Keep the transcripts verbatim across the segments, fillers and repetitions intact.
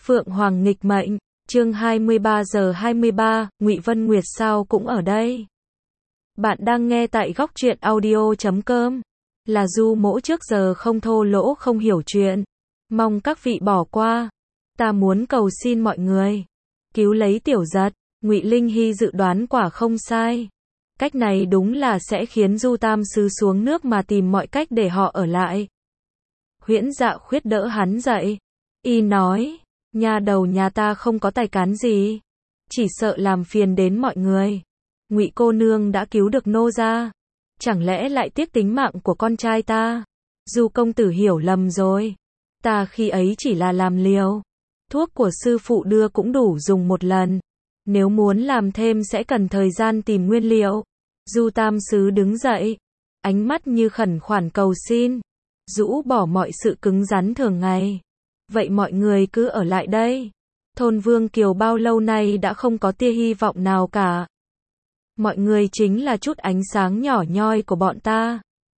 Phượng Hoàng nghịch mệnh, chương hai mươi ba giờ hai mươi ba, Ngụy Vân Nguyệt sao cũng ở đây. Bạn đang nghe tại góc truyện audio chấm com. Là Du Mỗ trước giờ không thô lỗ không hiểu chuyện. Mong các vị bỏ qua. Ta muốn cầu xin mọi người. Cứu lấy Tiểu Giật. Ngụy Linh Hy dự đoán quả không sai. Cách này đúng là sẽ khiến Du Tam Sứ xuống nước mà tìm mọi cách để họ ở lại. Huyễn Dạ Khuyết đỡ hắn dậy. Y nói, nhà đầu nhà ta không có tài cán gì. Chỉ sợ làm phiền đến mọi người. Ngụy cô nương đã cứu được nô gia. Chẳng lẽ lại tiếc tính mạng của con trai ta? Du công tử hiểu lầm rồi. Ta khi ấy chỉ là làm liều. Thuốc của sư phụ đưa cũng đủ dùng một lần. Nếu muốn làm thêm sẽ cần thời gian tìm nguyên liệu. Du Tam Sứ đứng dậy. Ánh mắt như khẩn khoản cầu xin. Rũ bỏ mọi sự cứng rắn thường ngày. Vậy mọi người cứ ở lại đây. Thôn Vương Kiều bao lâu nay đã không có tia hy vọng nào cả. Mọi người chính là chút ánh sáng nhỏ nhoi của bọn ta.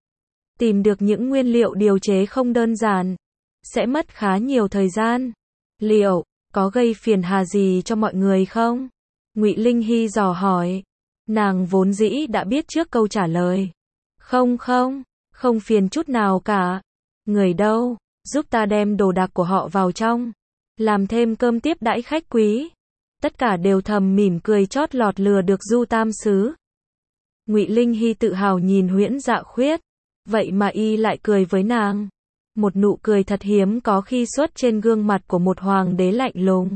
Tìm được những nguyên liệu điều chế không đơn giản. Sẽ mất khá nhiều thời gian. Liệu có gây phiền hà gì cho mọi người không? Ngụy Linh Hy dò hỏi. Nàng vốn dĩ đã biết trước câu trả lời. Không không, không phiền chút nào cả. Người đâu, giúp ta đem đồ đạc của họ vào trong. Làm thêm cơm tiếp đãi khách quý. Tất cả đều thầm mỉm cười chót lọt lừa được Du Tam Sứ. Ngụy Linh Hy tự hào nhìn Huyễn Dạ Khuyết. Vậy mà y lại cười với nàng. Một nụ cười thật hiếm có khi xuất trên gương mặt của một hoàng đế lạnh lùng.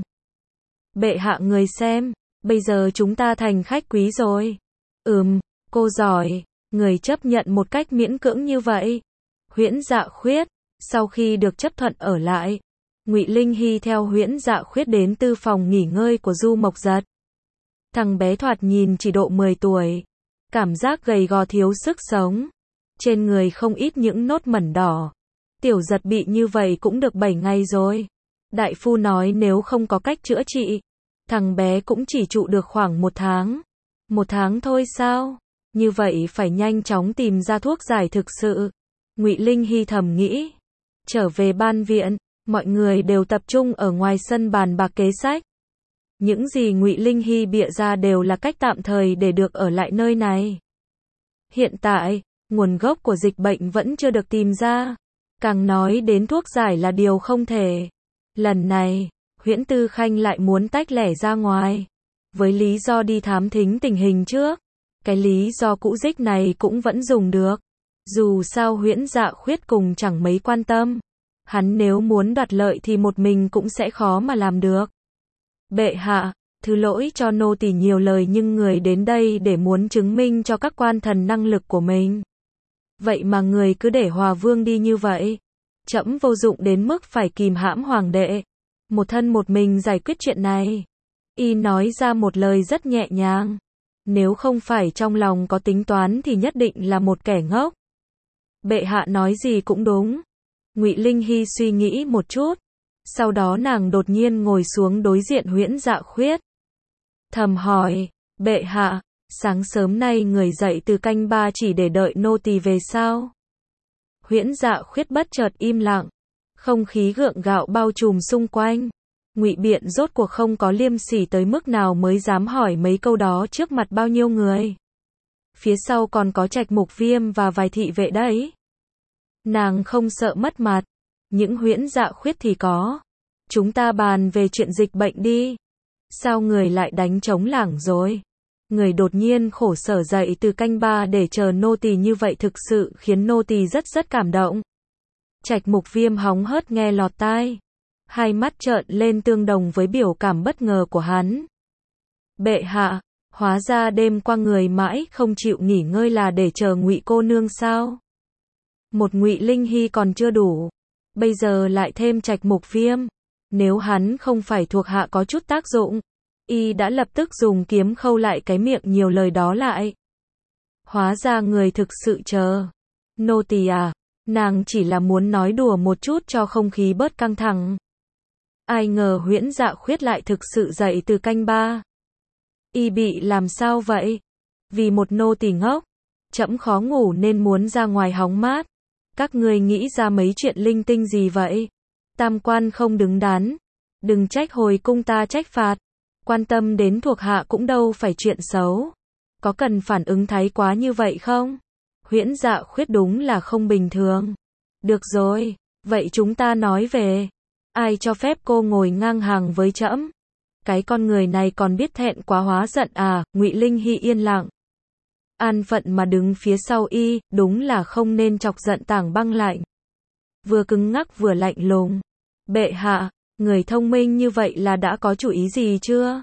Bệ hạ người xem, bây giờ chúng ta thành khách quý rồi. Ừm, cô giỏi, người chấp nhận một cách miễn cưỡng như vậy. Huyễn Dạ Khuyết, sau khi được chấp thuận ở lại, Ngụy Linh Hy theo Huyễn Dạ Khuyết đến tư phòng nghỉ ngơi của Du Mộc Giật. Thằng bé thoạt nhìn chỉ độ mười tuổi, cảm giác gầy gò thiếu sức sống, trên người không ít những nốt mẩn đỏ. Tiểu Giật bị như vậy cũng được bảy ngày rồi. Đại phu nói nếu không có cách chữa trị, thằng bé cũng chỉ trụ được khoảng một tháng. Một tháng thôi sao? Như vậy phải nhanh chóng tìm ra thuốc giải thực sự. Ngụy Linh Hy thầm nghĩ. Trở về ban viện, mọi người đều tập trung ở ngoài sân bàn bạc kế sách. Những gì Ngụy Linh Hy bịa ra đều là cách tạm thời để được ở lại nơi này. Hiện tại, nguồn gốc của dịch bệnh vẫn chưa được tìm ra. Càng nói đến thuốc giải là điều không thể. Lần này, Huyễn Tư Khanh lại muốn tách lẻ ra ngoài. Với lý do đi thám thính tình hình trước. Cái lý do cũ dích này cũng vẫn dùng được. Dù sao Huyễn Dạ Khuyết cùng chẳng mấy quan tâm. Hắn nếu muốn đoạt lợi thì một mình cũng sẽ khó mà làm được. Bệ hạ, thứ lỗi cho nô tỳ nhiều lời nhưng người đến đây để muốn chứng minh cho các quan thần năng lực của mình. Vậy mà người cứ để Hòa Vương đi như vậy. Trẫm vô dụng đến mức phải kìm hãm hoàng đệ. Một thân một mình giải quyết chuyện này. Y nói ra một lời rất nhẹ nhàng. Nếu không phải trong lòng có tính toán thì nhất định là một kẻ ngốc. Bệ hạ nói gì cũng đúng. Ngụy Linh Hy suy nghĩ một chút. Sau đó nàng đột nhiên ngồi xuống đối diện Huyễn Dạ Khuyết. Thầm hỏi, bệ hạ, sáng sớm nay người dậy từ canh ba chỉ để đợi nô tỳ về sao? Huyễn Dạ Khuyết bất chợt im lặng. Không khí gượng gạo bao trùm xung quanh. Ngụy Biện rốt cuộc không có liêm sỉ tới mức nào mới dám hỏi mấy câu đó trước mặt bao nhiêu người. Phía sau còn có Trạch Mục Viêm và vài thị vệ đấy. Nàng không sợ mất mặt. Những Huyễn Dạ Khuyết thì có. Chúng ta bàn về chuyện dịch bệnh đi. Sao người lại đánh trống lảng rồi? Người đột nhiên khổ sở dậy từ canh ba để chờ nô tỳ như vậy thực sự khiến nô tỳ rất rất cảm động. Trạch Mục Viêm hóng hớt nghe lọt tai. Hai mắt trợn lên tương đồng với biểu cảm bất ngờ của hắn. Bệ hạ, hóa ra đêm qua người mãi không chịu nghỉ ngơi là để chờ Ngụy cô nương sao? Một Ngụy Linh Hy còn chưa đủ. Bây giờ lại thêm Trạch Mục Viêm. Nếu hắn không phải thuộc hạ có chút tác dụng, y đã lập tức dùng kiếm khâu lại cái miệng nhiều lời đó lại. Hóa ra người thực sự chờ. Nô tỳ à, nàng chỉ là muốn nói đùa một chút cho không khí bớt căng thẳng. Ai ngờ Huyễn Dạ Khuyết lại thực sự dậy từ canh ba. Y bị làm sao vậy? Vì một nô tỳ ngốc, trẫm khó ngủ nên muốn ra ngoài hóng mát. Các ngươi nghĩ ra mấy chuyện linh tinh gì vậy? Tam quan không đứng đắn. Đừng trách hồi cung ta trách phạt. Quan tâm đến thuộc hạ cũng đâu phải chuyện xấu. Có cần phản ứng thái quá như vậy không? Huyễn Dạ Khuyết đúng là không bình thường. Được rồi, vậy chúng ta nói về. Ai cho phép cô ngồi ngang hàng với trẫm? Cái con người này còn biết thẹn quá hóa giận à? Ngụy Linh Hy yên lặng. An phận mà đứng phía sau y, đúng là không nên chọc giận tảng băng lạnh. Vừa cứng ngắc vừa lạnh lùng. Bệ hạ, người thông minh như vậy là đã có chủ ý gì chưa?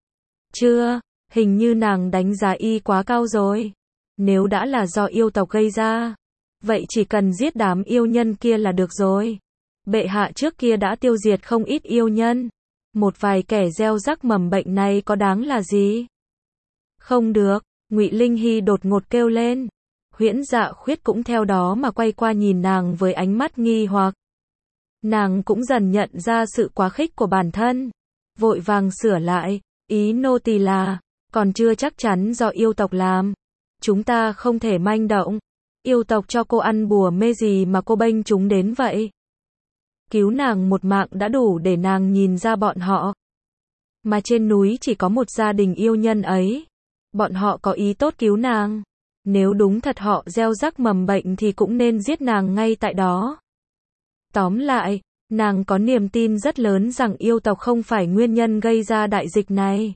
Chưa, hình như nàng đánh giá y quá cao rồi. Nếu đã là do yêu tộc gây ra, vậy chỉ cần giết đám yêu nhân kia là được rồi. Bệ hạ trước kia đã tiêu diệt không ít yêu nhân. Một vài kẻ gieo rắc mầm bệnh này có đáng là gì? Không được, Ngụy Linh Hy đột ngột kêu lên. Huyễn Dạ Khuyết cũng theo đó mà quay qua nhìn nàng với ánh mắt nghi hoặc. Nàng cũng dần nhận ra sự quá khích của bản thân. Vội vàng sửa lại, ý nô tỳ là, còn chưa chắc chắn do yêu tộc làm. Chúng ta không thể manh động. Yêu tộc cho cô ăn bùa mê gì mà cô bênh chúng đến vậy? Cứu nàng một mạng đã đủ để nàng nhìn ra bọn họ. Mà trên núi chỉ có một gia đình yêu nhân ấy. Bọn họ có ý tốt cứu nàng. Nếu đúng thật họ gieo rắc mầm bệnh thì cũng nên giết nàng ngay tại đó. Tóm lại, nàng có niềm tin rất lớn rằng yêu tộc không phải nguyên nhân gây ra đại dịch này.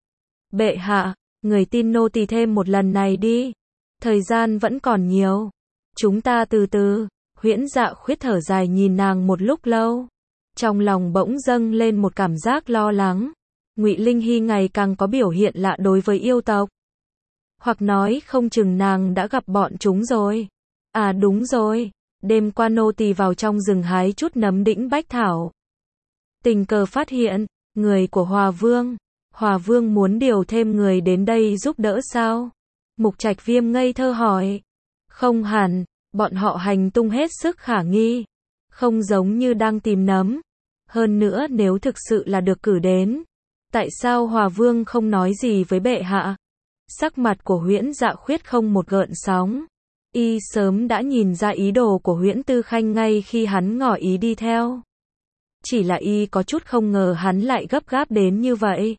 Bệ hạ, người tin nô tỳ thêm một lần này đi. Thời gian vẫn còn nhiều. Chúng ta từ từ. Huyễn Dạ Khuyết thở dài nhìn nàng một lúc lâu. Trong lòng bỗng dâng lên một cảm giác lo lắng. Ngụy Linh Hy ngày càng có biểu hiện lạ đối với yêu tộc. Hoặc nói không chừng nàng đã gặp bọn chúng rồi. À đúng rồi, đêm qua nô tỳ vào trong rừng hái chút nấm đĩnh bách thảo. Tình cờ phát hiện, người của Hòa Vương. Hòa Vương muốn điều thêm người đến đây giúp đỡ sao? Mục Trạch Viêm ngây thơ hỏi. Không hẳn, bọn họ hành tung hết sức khả nghi. Không giống như đang tìm nấm. Hơn nữa nếu thực sự là được cử đến, tại sao Hòa Vương không nói gì với bệ hạ? Sắc mặt của Huyễn Dạ Khuyết không một gợn sóng. Y sớm đã nhìn ra ý đồ của Huyễn Tư Khanh ngay khi hắn ngỏ ý đi theo. Chỉ là y có chút không ngờ hắn lại gấp gáp đến như vậy.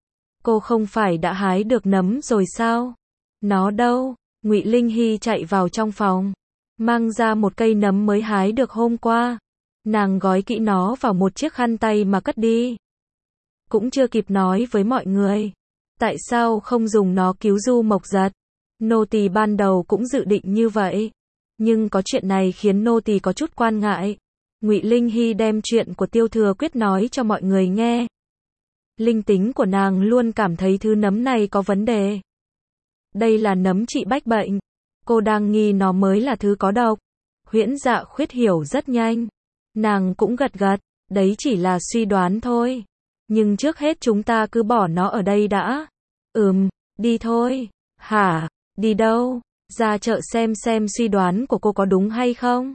Cô không phải đã hái được nấm rồi sao? Nó đâu? Ngụy Linh Hy chạy vào trong phòng, mang ra một cây nấm mới hái được hôm qua. Nàng gói kỹ nó vào một chiếc khăn tay mà cất đi. Cũng chưa kịp nói với mọi người. Tại sao không dùng nó cứu Du Mộc Giật? Nô tỳ ban đầu cũng dự định như vậy. Nhưng có chuyện này khiến nô tỳ có chút quan ngại. Ngụy Linh Hy đem chuyện của Tiêu Thừa Quyết nói cho mọi người nghe. Linh tính của nàng luôn cảm thấy thứ nấm này có vấn đề. Đây là nấm trị bách bệnh. Cô đang nghi nó mới là thứ có độc. Huyễn Dạ Khuyết hiểu rất nhanh. Nàng cũng gật gật, đấy chỉ là suy đoán thôi. Nhưng trước hết chúng ta cứ bỏ nó ở đây đã. Ừm, đi thôi. Hả, đi đâu? Ra chợ xem xem suy đoán của cô có đúng hay không?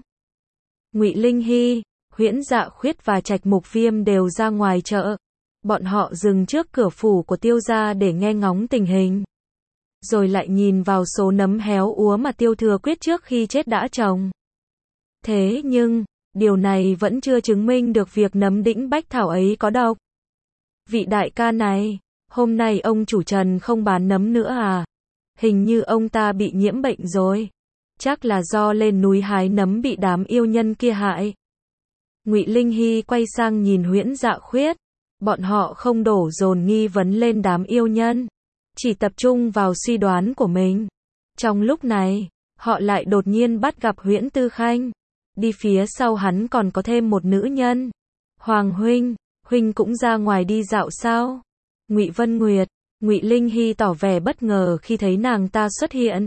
Ngụy Linh Hy, Huyễn Dạ Khuyết và Trạch Mục Viêm đều ra ngoài chợ. Bọn họ dừng trước cửa phủ của Tiêu gia để nghe ngóng tình hình. Rồi lại nhìn vào số nấm héo úa mà Tiêu Thừa Quyết trước khi chết đã trồng. Thế nhưng, điều này vẫn chưa chứng minh được việc nấm đĩnh bách thảo ấy có độc. Vị đại ca này, hôm nay ông chủ Trần không bán nấm nữa à? Hình như ông ta bị nhiễm bệnh rồi. Chắc là do lên núi hái nấm bị đám yêu nhân kia hại. Ngụy Linh Hy quay sang nhìn Huyễn Dạ Khuyết. Bọn họ không đổ dồn nghi vấn lên đám yêu nhân, chỉ tập trung vào suy đoán của mình. Trong lúc này, họ lại đột nhiên bắt gặp Huyễn Tư Khanh. Đi phía sau hắn còn có thêm một nữ nhân. Hoàng huynh, huynh cũng ra ngoài đi dạo sao? Ngụy Vân Nguyệt, Ngụy Linh Hy tỏ vẻ bất ngờ khi thấy nàng ta xuất hiện.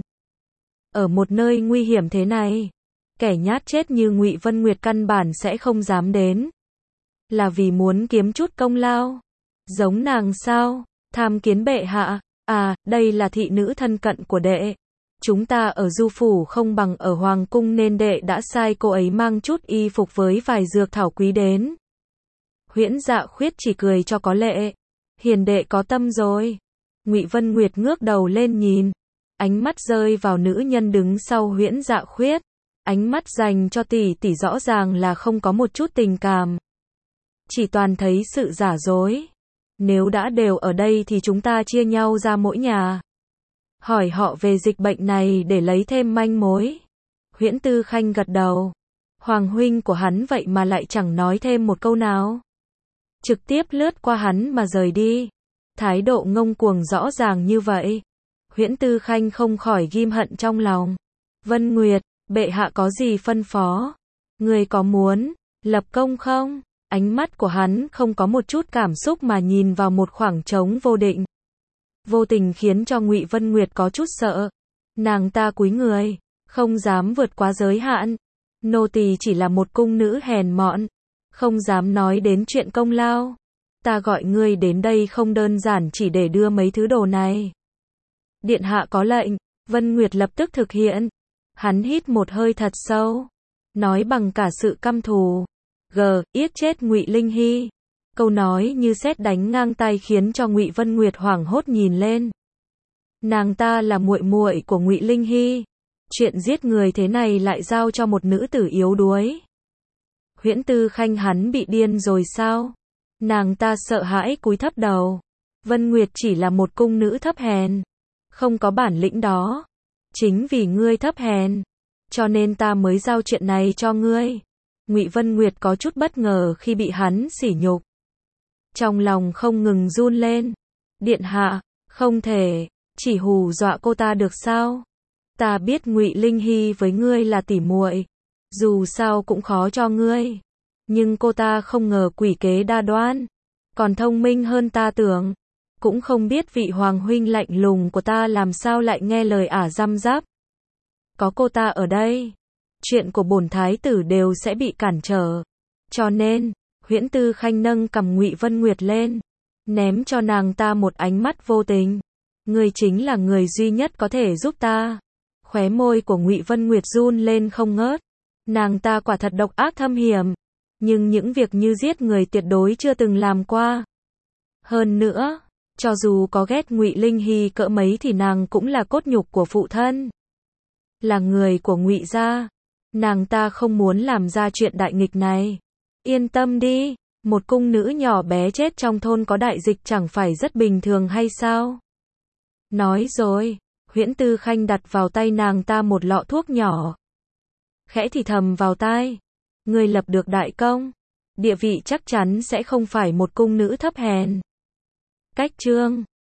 Ở một nơi nguy hiểm thế này, kẻ nhát chết như Ngụy Vân Nguyệt căn bản sẽ không dám đến. Là vì muốn kiếm chút công lao. Giống nàng sao? Tham kiến bệ hạ. À, đây là thị nữ thân cận của đệ. Chúng ta ở Du phủ không bằng ở Hoàng cung nên đệ đã sai cô ấy mang chút y phục với vài dược thảo quý đến. Huyễn Dạ Khuyết chỉ cười cho có lệ. Hiền đệ có tâm rồi. Ngụy Vân Nguyệt ngước đầu lên nhìn. Ánh mắt rơi vào nữ nhân đứng sau Huyễn Dạ Khuyết. Ánh mắt dành cho tỷ tỷ rõ ràng là không có một chút tình cảm. chỉ toàn thấy sự giả dối. Nếu đã đều ở đây thì chúng ta chia nhau ra mỗi nhà. Hỏi họ về dịch bệnh này để lấy thêm manh mối. Huyễn Tư Khanh gật đầu. Hoàng huynh của hắn vậy mà lại chẳng nói thêm một câu nào. Trực tiếp lướt qua hắn mà rời đi. Thái độ ngông cuồng rõ ràng như vậy. Huyễn Tư Khanh không khỏi ghim hận trong lòng. Vân Nguyệt, bệ hạ có gì phân phó? Người có muốn lập công không? Ánh mắt của hắn không có một chút cảm xúc mà nhìn vào một khoảng trống vô định. Vô tình khiến cho Ngụy Vân Nguyệt có chút sợ. Nàng ta cúi người, không dám vượt quá giới hạn. Nô tỳ chỉ là một cung nữ hèn mọn, không dám nói đến chuyện công lao. Ta gọi ngươi đến đây không đơn giản chỉ để đưa mấy thứ đồ này. Điện hạ có lệnh, Vân Nguyệt lập tức thực hiện. Hắn hít một hơi thật sâu, nói bằng cả sự căm thù. G, yết chết Ngụy Linh Hy. Câu nói như sét đánh ngang tai khiến cho Ngụy Vân Nguyệt hoảng hốt nhìn lên. Nàng ta là muội muội của Ngụy Linh Hy. Chuyện giết người thế này lại giao cho một nữ tử yếu đuối. Huyễn Tư Khanh hắn bị điên rồi sao? Nàng ta sợ hãi cúi thấp đầu. Vân Nguyệt chỉ là một cung nữ thấp hèn, không có bản lĩnh đó. Chính vì ngươi thấp hèn, cho nên ta mới giao chuyện này cho ngươi. Ngụy Vân Nguyệt có chút bất ngờ khi bị hắn sỉ nhục. Trong lòng không ngừng run lên. Điện hạ, không thể, chỉ hù dọa cô ta được sao? Ta biết Ngụy Linh Hy với ngươi là tỉ muội, dù sao cũng khó cho ngươi. Nhưng cô ta không ngờ quỷ kế đa đoan, còn thông minh hơn ta tưởng. Cũng không biết vị hoàng huynh lạnh lùng của ta làm sao lại nghe lời ả răm rắp. Có cô ta ở đây, chuyện của bổn thái tử đều sẽ bị cản trở. Cho nên, Huyễn Tư Khanh nâng cầm Ngụy Vân Nguyệt lên, ném cho nàng ta một ánh mắt vô tình. Ngươi chính là người duy nhất có thể giúp ta. Khóe môi của Ngụy Vân Nguyệt run lên không ngớt. Nàng ta quả thật độc ác thâm hiểm, nhưng những việc như giết người tuyệt đối chưa từng làm qua. Hơn nữa, cho dù có ghét Ngụy Linh Hy cỡ mấy thì nàng cũng là cốt nhục của phụ thân, là người của Ngụy gia. Nàng ta không muốn làm ra chuyện đại nghịch này. Yên tâm đi, một cung nữ nhỏ bé chết trong thôn có đại dịch chẳng phải rất bình thường hay sao? Nói rồi, Huyễn Tư Khanh đặt vào tay nàng ta một lọ thuốc nhỏ. Khẽ thì thầm vào tai. Ngươi lập được đại công, địa vị chắc chắn sẽ không phải một cung nữ thấp hèn. Cách chương